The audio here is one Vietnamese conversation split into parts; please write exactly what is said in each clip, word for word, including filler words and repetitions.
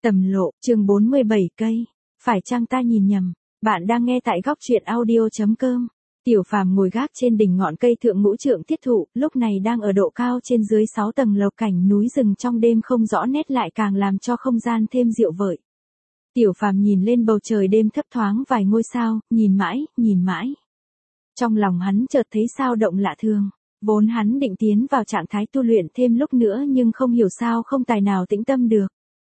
Tầm lộ, chương bốn mươi bảy cây. Phải chăng ta nhìn nhầm? Bạn đang nghe tại góc truyện audio chấm com. Tiểu Phàm ngồi gác trên đỉnh ngọn cây thượng ngũ trượng thiết thụ, lúc này đang ở độ cao trên dưới sáu tầng lầu, cảnh núi rừng trong đêm không rõ nét lại càng làm cho không gian thêm dịu vợi. Tiểu Phàm nhìn lên bầu trời đêm thấp thoáng vài ngôi sao, nhìn mãi, nhìn mãi. Trong lòng hắn chợt thấy sao động lạ thường. Vốn hắn định tiến vào trạng thái tu luyện thêm lúc nữa nhưng không hiểu sao không tài nào tĩnh tâm được.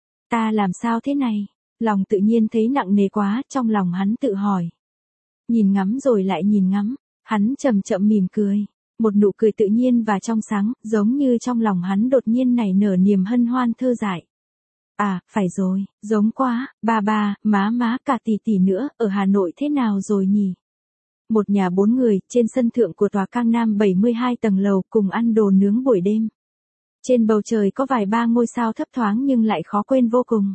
Ta làm sao thế này? Lòng tự nhiên thấy nặng nề quá, trong lòng hắn tự hỏi. Nhìn ngắm rồi lại nhìn ngắm, hắn chậm chậm mỉm cười. Một nụ cười tự nhiên và trong sáng, giống như trong lòng hắn đột nhiên nảy nở niềm hân hoan thơ dại. À, phải rồi, giống quá, ba ba, má má, cả tỷ tỷ nữa, ở Hà Nội thế nào rồi nhỉ? Một nhà bốn người, trên sân thượng của tòa Cang Nam bảy mươi hai tầng lầu, cùng ăn đồ nướng buổi đêm. Trên bầu trời có vài ba ngôi sao thấp thoáng nhưng lại khó quên vô cùng.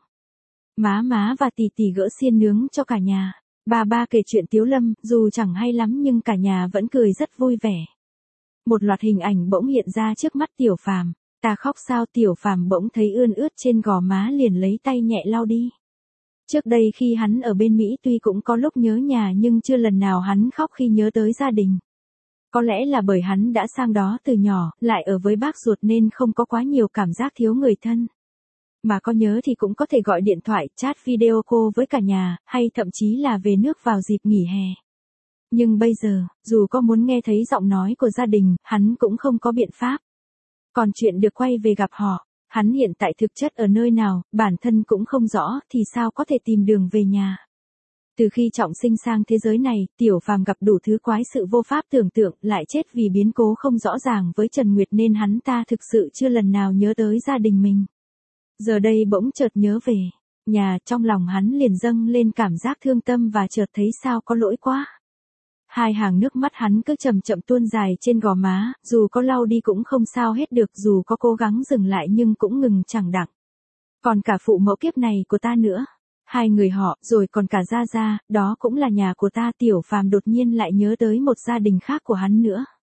Má má và tỷ tỷ gỡ xiên nướng cho cả nhà. Ba ba kể chuyện Tiếu Lâm, dù chẳng hay lắm nhưng cả nhà vẫn cười rất vui vẻ. Một loạt hình ảnh bỗng hiện ra trước mắt Tiểu Phàm. Ta khóc sao? Tiểu Phàm bỗng thấy ươn ướt trên gò má, liền lấy tay nhẹ lau đi. Trước đây khi hắn ở bên Mỹ tuy cũng có lúc nhớ nhà nhưng chưa lần nào hắn khóc khi nhớ tới gia đình. Có lẽ là bởi hắn đã sang đó từ nhỏ, lại ở với bác ruột nên không có quá nhiều cảm giác thiếu người thân. Mà có nhớ thì cũng có thể gọi điện thoại, chat video call với cả nhà, hay thậm chí là về nước vào dịp nghỉ hè. Nhưng bây giờ, dù có muốn nghe thấy giọng nói của gia đình, hắn cũng không có biện pháp. Còn chuyện được quay về gặp họ, hắn hiện tại thực chất ở nơi nào, bản thân cũng không rõ, thì sao có thể tìm đường về nhà. Từ khi trọng sinh sang thế giới này, Tiểu Phàm gặp đủ thứ quái sự vô pháp tưởng tượng, lại chết vì biến cố không rõ ràng với Trần Nguyệt nên hắn ta thực sự chưa lần nào nhớ tới gia đình mình. Giờ đây bỗng chợt nhớ về nhà, trong lòng hắn liền dâng lên cảm giác thương tâm và chợt thấy sao có lỗi quá. Hai hàng nước mắt hắn cứ chậm chậm tuôn dài trên gò má, dù có lau đi cũng không sao hết được, dù có cố gắng dừng lại nhưng cũng ngừng chẳng đặng. Còn cả phụ mẫu kiếp này của ta nữa. Hai người họ, rồi còn cả Gia Gia, đó cũng là nhà của ta. Tiểu Phàm đột nhiên lại nhớ tới một gia đình khác của hắn nữa.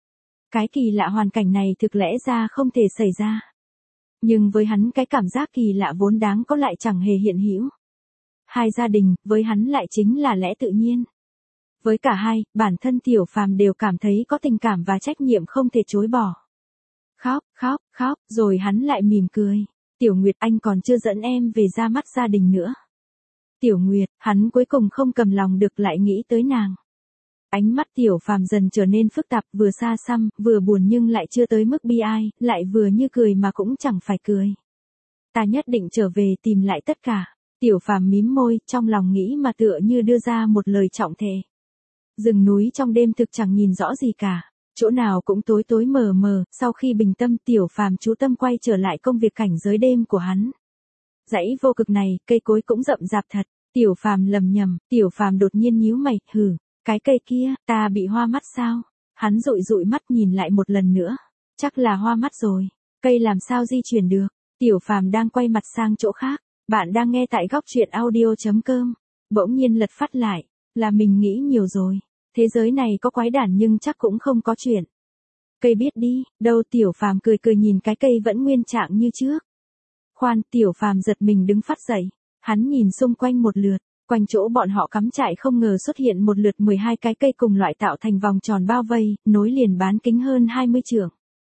Cái kỳ lạ hoàn cảnh này thực lẽ ra không thể xảy ra. Nhưng với hắn cái cảm giác kỳ lạ vốn đáng có lại chẳng hề hiện hữu. Hai gia đình, với hắn lại chính là lẽ tự nhiên. Với cả hai, bản thân Tiểu Phàm đều cảm thấy có tình cảm và trách nhiệm không thể chối bỏ. Khóc, khóc, khóc, rồi hắn lại mỉm cười. Tiểu Nguyệt, anh còn chưa dẫn em về ra mắt gia đình nữa. Tiểu Nguyệt, hắn cuối cùng không cầm lòng được lại nghĩ tới nàng. Ánh mắt Tiểu Phàm dần trở nên phức tạp, vừa xa xăm, vừa buồn nhưng lại chưa tới mức bi ai, lại vừa như cười mà cũng chẳng phải cười. Ta nhất định trở về tìm lại tất cả. Tiểu Phàm mím môi, trong lòng nghĩ mà tựa như đưa ra một lời trọng thề. Rừng núi trong đêm thực chẳng nhìn rõ gì cả, chỗ nào cũng tối tối mờ mờ. Sau khi bình tâm, Tiểu Phàm chú tâm quay trở lại công việc cảnh giới đêm của hắn. Dãy vô cực này, cây cối cũng rậm rạp thật. Tiểu Phàm lầm nhầm, Tiểu Phàm đột nhiên nhíu mày, hừ, cái cây kia, ta bị hoa mắt sao? Hắn dụi dụi mắt nhìn lại một lần nữa, chắc là hoa mắt rồi. Cây làm sao di chuyển được? Tiểu Phàm đang quay mặt sang chỗ khác. Bạn đang nghe tại góc truyện audio chấm com. Bỗng nhiên lật phát lại, là mình nghĩ nhiều rồi. Thế giới này có quái đản nhưng chắc cũng không có chuyện. Cây biết đi, đâu? Tiểu Phàm cười cười nhìn cái cây vẫn nguyên trạng như trước. Khoan, Tiểu Phàm giật mình đứng phát dậy. Hắn nhìn xung quanh một lượt, quanh chỗ bọn họ cắm trại không ngờ xuất hiện một lượt mười hai cái cây cùng loại tạo thành vòng tròn bao vây, nối liền bán kính hơn hai mươi trượng.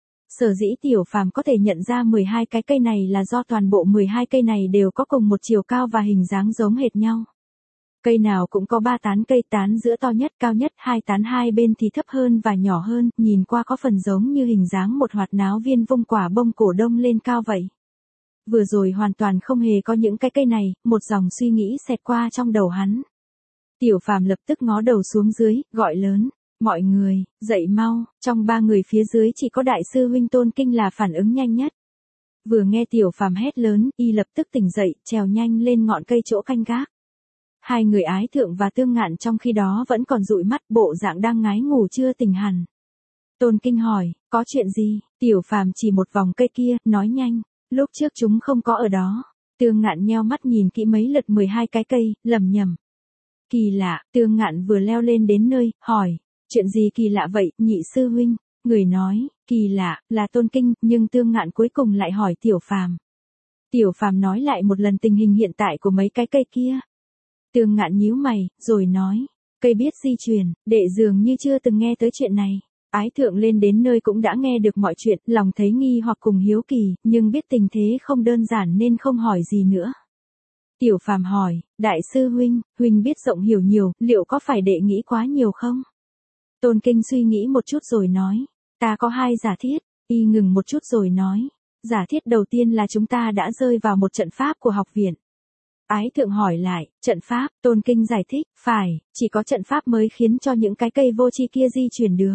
Sở dĩ Tiểu Phàm có thể nhận ra mười hai cái cây này là do toàn bộ mười hai cây này đều có cùng một chiều cao và hình dáng giống hệt nhau. Cây nào cũng có ba tán cây, tán giữa to nhất, cao nhất, hai tán hai bên thì thấp hơn và nhỏ hơn, nhìn qua có phần giống như hình dáng một hoạt náo viên vung quả bông cổ đông lên cao vậy. Vừa rồi hoàn toàn không hề có những cái cây này, một dòng suy nghĩ xẹt qua trong đầu hắn. Tiểu Phàm lập tức ngó đầu xuống dưới, gọi lớn, mọi người, dậy mau. Trong ba người phía dưới chỉ có đại sư huynh Tôn Kinh là phản ứng nhanh nhất. Vừa nghe Tiểu Phàm hét lớn, y lập tức tỉnh dậy, trèo nhanh lên ngọn cây chỗ canh gác. Hai người Ái Thượng và Tương Ngạn trong khi đó vẫn còn dụi mắt, bộ dạng đang ngái ngủ chưa tỉnh hẳn. Tôn Kinh hỏi, có chuyện gì? Tiểu Phàm chỉ một vòng cây kia, nói nhanh, lúc trước chúng không có ở đó. Tương Ngạn nheo mắt nhìn kỹ mấy lượt mười hai cái cây, lẩm nhẩm. Kỳ lạ. Tương Ngạn vừa leo lên đến nơi, hỏi, chuyện gì kỳ lạ vậy, nhị sư huynh? Người nói, kỳ lạ, là Tôn Kinh, nhưng Tương Ngạn cuối cùng lại hỏi Tiểu Phàm. Tiểu Phàm nói lại một lần tình hình hiện tại của mấy cái cây kia. Tương Ngạn nhíu mày, rồi nói, cây biết di chuyển, đệ dường như chưa từng nghe tới chuyện này. Ái Thượng lên đến nơi cũng đã nghe được mọi chuyện, lòng thấy nghi hoặc cùng hiếu kỳ, nhưng biết tình thế không đơn giản nên không hỏi gì nữa. Tiểu Phàm hỏi, đại sư huynh, huynh biết rộng hiểu nhiều, liệu có phải đệ nghĩ quá nhiều không? Tôn Kinh suy nghĩ một chút rồi nói, ta có hai giả thiết. Y ngừng một chút rồi nói, giả thiết đầu tiên là chúng ta đã rơi vào một trận pháp của học viện. Ái Thượng hỏi lại, trận pháp? Tôn Kinh giải thích, phải, chỉ có trận pháp mới khiến cho những cái cây vô tri kia di chuyển được.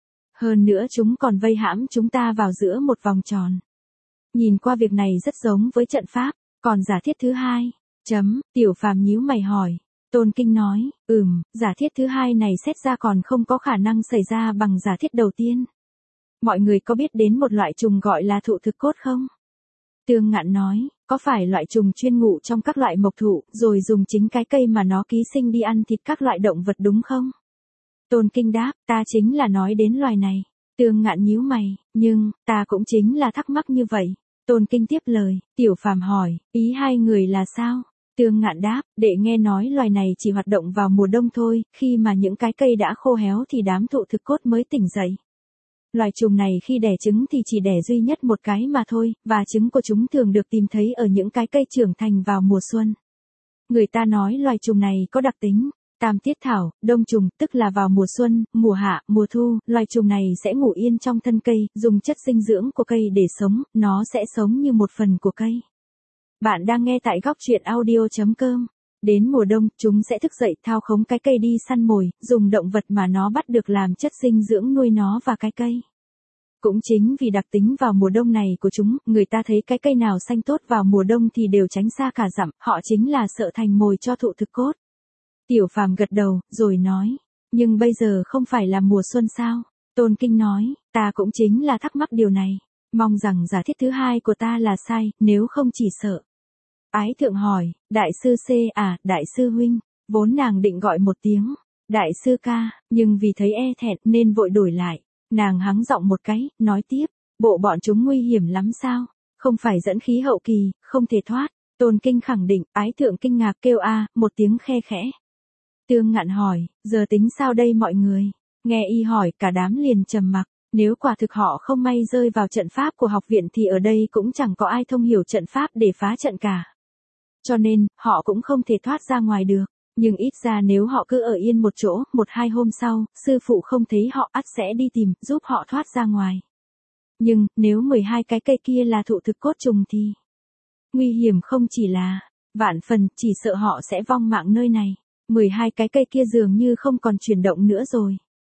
Hơn nữa chúng còn vây hãm chúng ta vào giữa một vòng tròn. Nhìn qua việc này rất giống với trận pháp, còn giả thiết thứ hai, chấm, Tiểu Phàm nhíu mày hỏi. Tôn Kinh nói, ừm, giả thiết thứ hai này xét ra còn không có khả năng xảy ra bằng giả thiết đầu tiên. Mọi người có biết đến một loại trùng gọi là thụ thực cốt không? Tương Ngạn nói, có phải loại trùng chuyên ngụ trong các loại mộc thụ, rồi dùng chính cái cây mà nó ký sinh đi ăn thịt các loại động vật đúng không? Tôn Kinh đáp, ta chính là nói đến loài này. Tương Ngạn nhíu mày, nhưng, ta cũng chính là thắc mắc như vậy. Tôn Kinh tiếp lời, Tiểu Phàm hỏi, ý hai người là sao? Tương Ngạn đáp, đệ nghe nói loài này chỉ hoạt động vào mùa đông thôi, khi mà những cái cây đã khô héo thì đám thụ thực cốt mới tỉnh dậy. Loài trùng này khi đẻ trứng thì chỉ đẻ duy nhất một cái mà thôi, và trứng của chúng thường được tìm thấy ở những cái cây trưởng thành vào mùa xuân. Người ta nói loài trùng này có đặc tính, tam tiết thảo, đông trùng, tức là vào mùa xuân, mùa hạ, mùa thu, loài trùng này sẽ ngủ yên trong thân cây, dùng chất dinh dưỡng của cây để sống, nó sẽ sống như một phần của cây. Bạn đang nghe tại góc truyện audio chấm com. Đến mùa đông, chúng sẽ thức dậy thao khống cái cây đi săn mồi, dùng động vật mà nó bắt được làm chất dinh dưỡng nuôi nó và cái cây. Cũng chính vì đặc tính vào mùa đông này của chúng, người ta thấy cái cây nào xanh tốt vào mùa đông thì đều tránh xa cả dặm, họ chính là sợ thành mồi cho thụ thực cốt. Tiểu Phàm gật đầu, rồi nói, nhưng bây giờ không phải là mùa xuân sao? Tôn Kinh nói, ta cũng chính là thắc mắc điều này, mong rằng giả thiết thứ hai của ta là sai, nếu không chỉ sợ. Ái Thượng hỏi, đại sư C à, đại sư huynh, vốn nàng định gọi một tiếng, đại sư ca, nhưng vì thấy e thẹn nên vội đổi lại, nàng hắng giọng một cái, nói tiếp, bộ bọn chúng nguy hiểm lắm sao, không phải dẫn khí hậu kỳ, không thể thoát. Tôn Kinh khẳng định, Ái Thượng kinh ngạc kêu a, một tiếng khe khẽ. Tương Ngạn hỏi, giờ tính sao đây mọi người? Nghe y hỏi, cả đám liền trầm mặc. Nếu quả thực họ không may rơi vào trận pháp của học viện thì ở đây cũng chẳng có ai thông hiểu trận pháp để phá trận cả. Cho nên, họ cũng không thể thoát ra ngoài được. Nhưng ít ra nếu họ cứ ở yên một chỗ, một hai hôm sau, sư phụ không thấy họ ắt sẽ đi tìm, giúp họ thoát ra ngoài. Nhưng, nếu mười hai cái cây kia là thụ thực cốt trùng thì... Nguy hiểm không chỉ là, vạn phần, chỉ sợ họ sẽ vong mạng nơi này. mười hai cái cây kia dường như không còn chuyển động nữa rồi.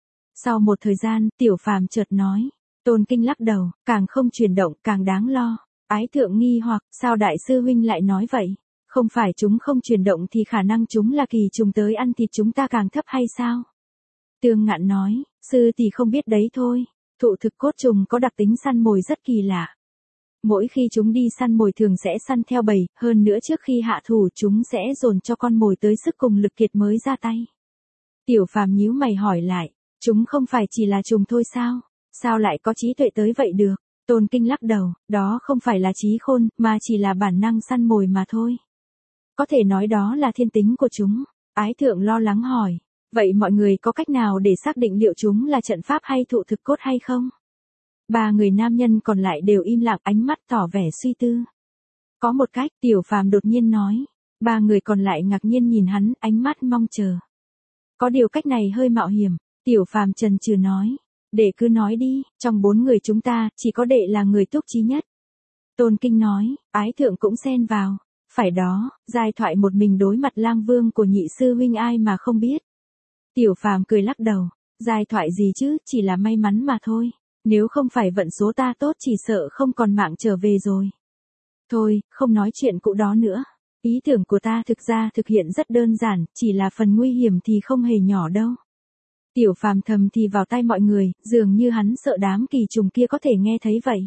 Sau một thời gian, Tiểu Phàm chợt nói. Tôn Kinh lắc đầu, càng không chuyển động, càng đáng lo. Ái Thượng nghi hoặc, sao đại sư huynh lại nói vậy? Không phải chúng không chuyển động thì khả năng chúng là kỳ trùng tới ăn thịt chúng ta càng thấp hay sao? Tương Ngạn nói, sư thì không biết đấy thôi. Thụ thực cốt trùng có đặc tính săn mồi rất kỳ lạ. Mỗi khi chúng đi săn mồi thường sẽ săn theo bầy, hơn nữa trước khi hạ thủ chúng sẽ dồn cho con mồi tới sức cùng lực kiệt mới ra tay. Tiểu Phàm nhíu mày hỏi lại, chúng không phải chỉ là trùng thôi sao? Sao lại có trí tuệ tới vậy được? Tôn Kinh lắc đầu, đó không phải là trí khôn, mà chỉ là bản năng săn mồi mà thôi. Có thể nói đó là thiên tính của chúng. Ái Thượng lo lắng hỏi, vậy mọi người có cách nào để xác định liệu chúng là trận pháp hay thụ thực cốt hay không? Ba người nam nhân còn lại đều im lặng, ánh mắt tỏ vẻ suy tư. Có một cách, Tiểu Phàm đột nhiên nói. Ba người còn lại ngạc nhiên nhìn hắn, ánh mắt mong chờ. Có điều cách này hơi mạo hiểm. Tiểu Phàm chần chừ nói. Đệ cứ nói đi, trong bốn người chúng ta, chỉ có đệ là người túc trí nhất. Tôn Kinh nói, Ái Thượng cũng xen vào. Phải đó, giai thoại một mình đối mặt lang vương của nhị sư huynh ai mà không biết. Tiểu Phàm cười lắc đầu. Giai thoại gì chứ, chỉ là may mắn mà thôi. Nếu không phải vận số ta tốt chỉ sợ không còn mạng trở về rồi. Thôi, không nói chuyện cũ đó nữa. Ý tưởng của ta thực ra thực hiện rất đơn giản, chỉ là phần nguy hiểm thì không hề nhỏ đâu. Tiểu Phàm thầm thì vào tai mọi người, dường như hắn sợ đám kỳ trùng kia có thể nghe thấy vậy.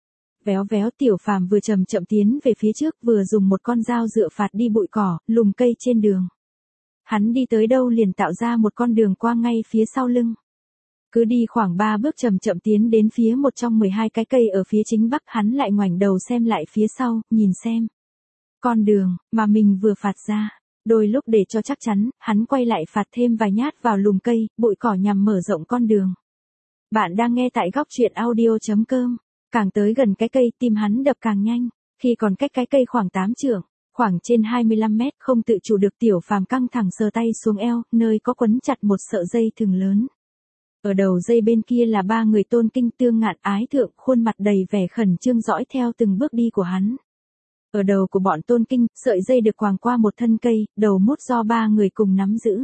Véo véo Tiểu Phàm vừa chậm chậm tiến về phía trước, vừa dùng một con dao dựa phạt đi bụi cỏ, lùm cây trên đường. Hắn đi tới đâu liền tạo ra một con đường qua ngay phía sau lưng. Cứ đi khoảng ba bước chậm chậm tiến đến phía một trong mười hai cái cây ở phía chính bắc, hắn lại ngoảnh đầu xem lại phía sau, nhìn xem. Con đường mà mình vừa phạt ra. Đôi lúc để cho chắc chắn, hắn quay lại phạt thêm vài nhát vào lùm cây, bụi cỏ nhằm mở rộng con đường. Bạn đang nghe tại góc truyện audio chấm com. Càng tới gần cái cây, tim hắn đập càng nhanh. Khi còn cách cái cây khoảng tám trượng, khoảng trên hai mươi lăm mét, không tự chủ được Tiểu Phàm căng thẳng sờ tay xuống eo, nơi có quấn chặt một sợi dây thừng lớn. Ở đầu dây bên kia là ba người Tôn Kinh, Tương Ngạn, Ái Thượng, khuôn mặt đầy vẻ khẩn trương dõi theo từng bước đi của hắn. Ở đầu của bọn Tôn Kinh, sợi dây được quàng qua một thân cây, đầu mút do ba người cùng nắm giữ.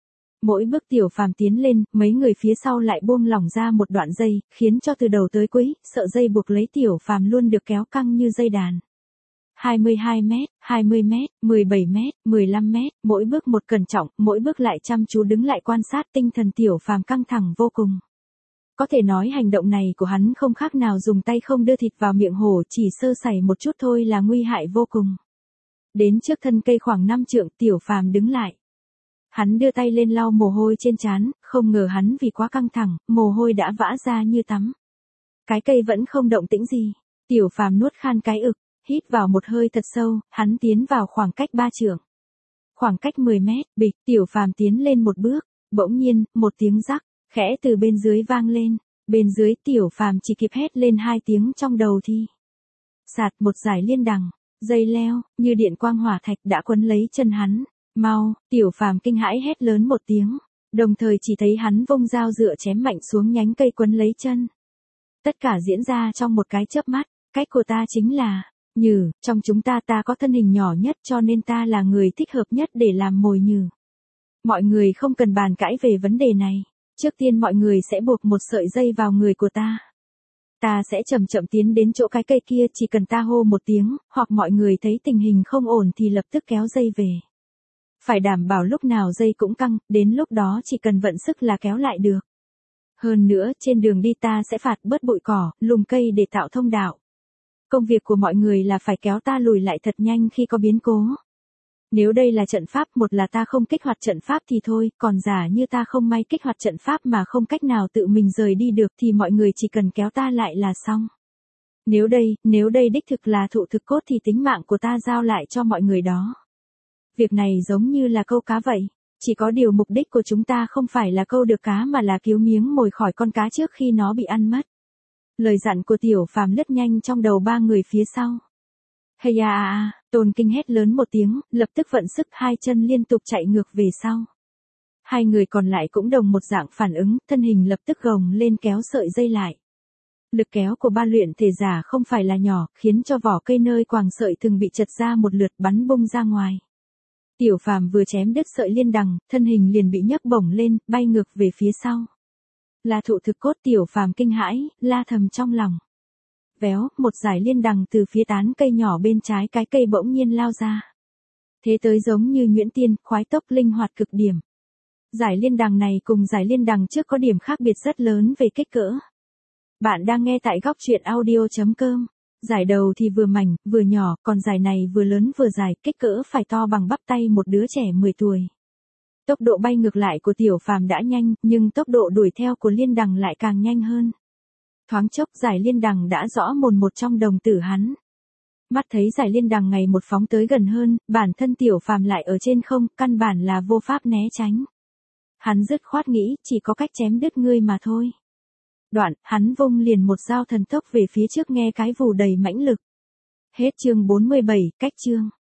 Mỗi bước Tiểu Phàm tiến lên, mấy người phía sau lại buông lỏng ra một đoạn dây, khiến cho từ đầu tới cuối, sợi dây buộc lấy Tiểu Phàm luôn được kéo căng như dây đàn. hai mươi hai mét, hai mươi mét, mười bảy mét, mười lăm mét, mỗi bước một cẩn trọng, mỗi bước lại chăm chú đứng lại quan sát, tinh thần Tiểu Phàm căng thẳng vô cùng. Có thể nói hành động này của hắn không khác nào dùng tay không đưa thịt vào miệng hổ, chỉ sơ sẩy một chút thôi là nguy hại vô cùng. Đến trước thân cây khoảng năm trượng, Tiểu Phàm đứng lại. Hắn đưa tay lên lau mồ hôi trên trán, không ngờ hắn vì quá căng thẳng, mồ hôi đã vã ra như tắm. Cái cây vẫn không động tĩnh gì. Tiểu Phàm nuốt khan cái ực, hít vào một hơi thật sâu, hắn tiến vào khoảng cách ba trượng. Khoảng cách mười mét, bịch, Tiểu Phàm tiến lên một bước, bỗng nhiên, một tiếng rắc, khẽ từ bên dưới vang lên. Bên dưới Tiểu Phàm chỉ kịp hét lên hai tiếng trong đầu thì sạt, một dải liên đằng, dây leo, như điện quang hỏa thạch đã quấn lấy chân hắn. Mau, Tiểu Phàm kinh hãi hét lớn một tiếng, đồng thời chỉ thấy hắn vung dao dựa chém mạnh xuống nhánh cây quấn lấy chân. Tất cả diễn ra trong một cái chớp mắt, cách của ta chính là, nhừ, trong chúng ta ta có thân hình nhỏ nhất cho nên ta là người thích hợp nhất để làm mồi nhừ. Mọi người không cần bàn cãi về vấn đề này, trước tiên mọi người sẽ buộc một sợi dây vào người của ta. Ta sẽ chậm chậm tiến đến chỗ cái cây kia, chỉ cần ta hô một tiếng, hoặc mọi người thấy tình hình không ổn thì lập tức kéo dây về. Phải đảm bảo lúc nào dây cũng căng, đến lúc đó chỉ cần vận sức là kéo lại được. Hơn nữa, trên đường đi ta sẽ phạt bớt bụi cỏ, lùm cây để tạo thông đạo. Công việc của mọi người là phải kéo ta lùi lại thật nhanh khi có biến cố. Nếu đây là trận pháp, một là ta không kích hoạt trận pháp thì thôi, còn giả như ta không may kích hoạt trận pháp mà không cách nào tự mình rời đi được thì mọi người chỉ cần kéo ta lại là xong. Nếu đây, nếu đây đích thực là thụ thực cốt thì tính mạng của ta giao lại cho mọi người đó. Việc này giống như là câu cá vậy, chỉ có điều mục đích của chúng ta không phải là câu được cá mà là cứu miếng mồi khỏi con cá trước khi nó bị ăn mất. Lời dặn của Tiểu Phàm lướt nhanh trong đầu ba người phía sau. Hay à à, Tôn Kinh hét lớn một tiếng, lập tức vận sức hai chân liên tục chạy ngược về sau. Hai người còn lại cũng đồng một dạng phản ứng, thân hình lập tức gồng lên kéo sợi dây lại. Lực kéo của ba luyện thể giả không phải là nhỏ, khiến cho vỏ cây nơi quàng sợi thường bị chật ra một lượt bắn bung ra ngoài. Tiểu Phàm vừa chém đứt sợi liên đằng, thân hình liền bị nhấc bổng lên, bay ngược về phía sau. Là thụ thực cốt. Tiểu Phàm kinh hãi, la thầm trong lòng. Véo, một dải liên đằng từ phía tán cây nhỏ bên trái cái cây bỗng nhiên lao ra. Thế tới giống như nhuyễn tiên, khoái tốc linh hoạt cực điểm. Dải liên đằng này cùng dải liên đằng trước có điểm khác biệt rất lớn về kích cỡ. Bạn đang nghe tại góc truyện audio chấm com. Dải đầu thì vừa mảnh, vừa nhỏ, còn dải này vừa lớn vừa dài, kích cỡ phải to bằng bắp tay một đứa trẻ mười tuổi. Tốc độ bay ngược lại của Tiểu Phàm đã nhanh, nhưng tốc độ đuổi theo của liên đằng lại càng nhanh hơn. Thoáng chốc dải liên đằng đã rõ mồn một trong đồng tử hắn. Mắt thấy dải liên đằng ngày một phóng tới gần hơn, bản thân Tiểu Phàm lại ở trên không, căn bản là vô pháp né tránh. Hắn dứt khoát nghĩ, chỉ có cách chém đứt ngươi mà thôi. Đoạn, hắn vung liền một dao thần tốc về phía trước, nghe cái vù đầy mãnh lực. Hết chương bốn mươi bảy, cách chương.